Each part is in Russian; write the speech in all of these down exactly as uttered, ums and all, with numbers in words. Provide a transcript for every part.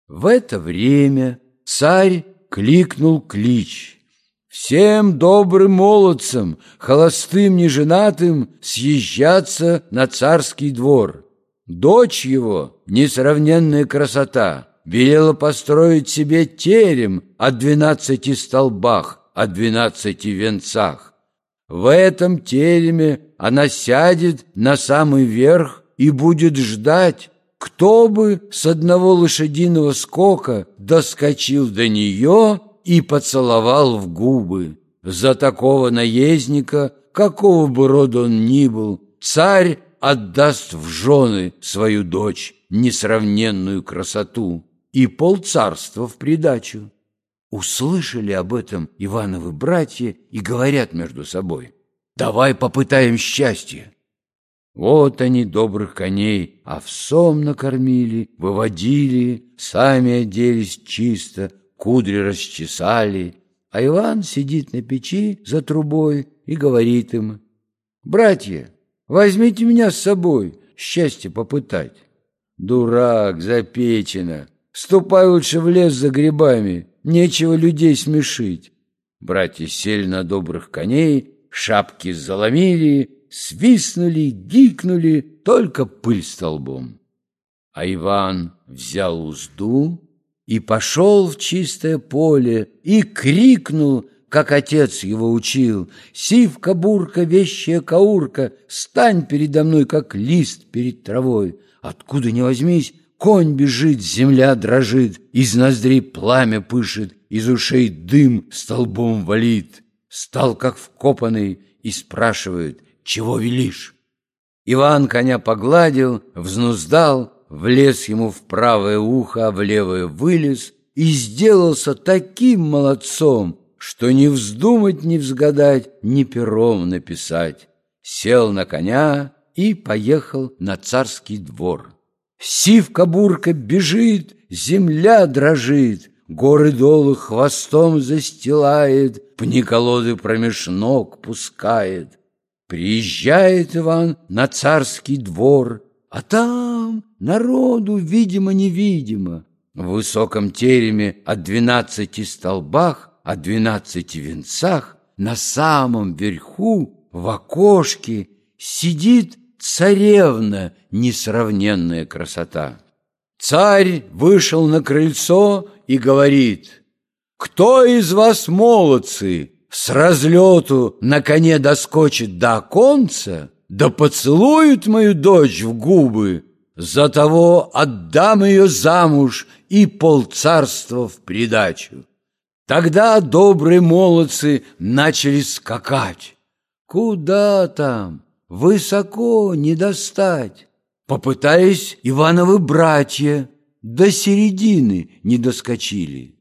В это время царь кликнул клич: «Всем добрым молодцам, холостым неженатым, съезжаться на царский двор. Дочь его, несравненная красота, велела построить себе терем о двенадцати столбах, о двенадцати венцах. В этом тереме она сядет на самый верх и будет ждать, кто бы с одного лошадиного скока доскочил до нее и поцеловал в губы. За такого наездника, какого бы рода он ни был, царь отдаст в жены свою дочь, несравненную красоту, и полцарства в придачу». Услышали об этом Ивановы братья и говорят между собой: «Давай попытаем счастье». Вот они добрых коней овсом накормили, выводили, сами оделись чисто, кудри расчесали, а Иван сидит на печи за трубой и говорит им: «Братья, возьмите меня с собой счастье попытать». «Дурак, запечено, ступай лучше в лес за грибами, нечего людей смешить». Братья сели на добрых коней, шапки заломили, свистнули, гикнули, только пыль столбом. А Иван взял узду и пошел в чистое поле и крикнул, как отец его учил: «Сивка-бурка, вещая каурка, стань передо мной, как лист перед травой». Откуда ни возьмись, конь бежит, земля дрожит, из ноздрей пламя пышет, из ушей дым столбом валит. Стал как вкопанный и спрашивает: «Чего велишь?» Иван коня погладил, взнуздал, влез ему в правое ухо, а в левое вылез и сделался таким молодцом, что ни вздумать, ни взгадать, ни пером написать. Сел на коня и поехал на царский двор. Сивка-бурка бежит, земля дрожит, горы-долы хвостом застилает, пни-колоды промеж ног пускает. Приезжает Иван на царский двор, а там народу видимо-невидимо. В высоком тереме о двенадцати столбах, о двенадцати венцах, на самом верху в окошке сидит царевна, несравненная красота. Царь вышел на крыльцо и говорит: «Кто из вас, молодцы, с разлету на коне доскочит до оконца, да поцелует мою дочь в губы, за того отдам ее замуж и полцарства в придачу». Тогда добрые молодцы начали скакать. Куда там? Высоко не достать. Попытались Ивановы братья, до середины не доскочили.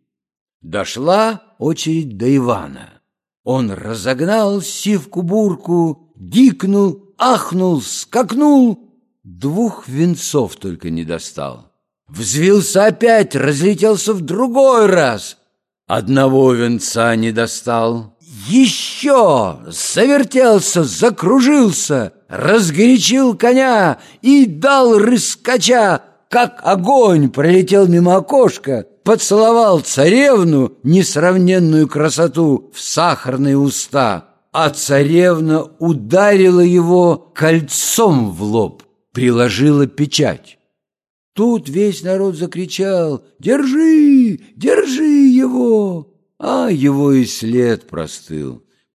Дошла очередь до Ивана. Он разогнал сивку-бурку, гикнул, ахнул, скакнул, двух венцов только не достал. Взвился опять, разлетелся в другой раз, одного венца не достал. Еще завертелся, закружился, разгорячил коня и дал рыскача, как огонь пролетел мимо окошка, поцеловал царевну, несравненную красоту, в сахарные уста, а царевна ударила его кольцом в лоб, приложила печать. Тут весь народ закричал: «Держи, держи его!» А его и след простыл.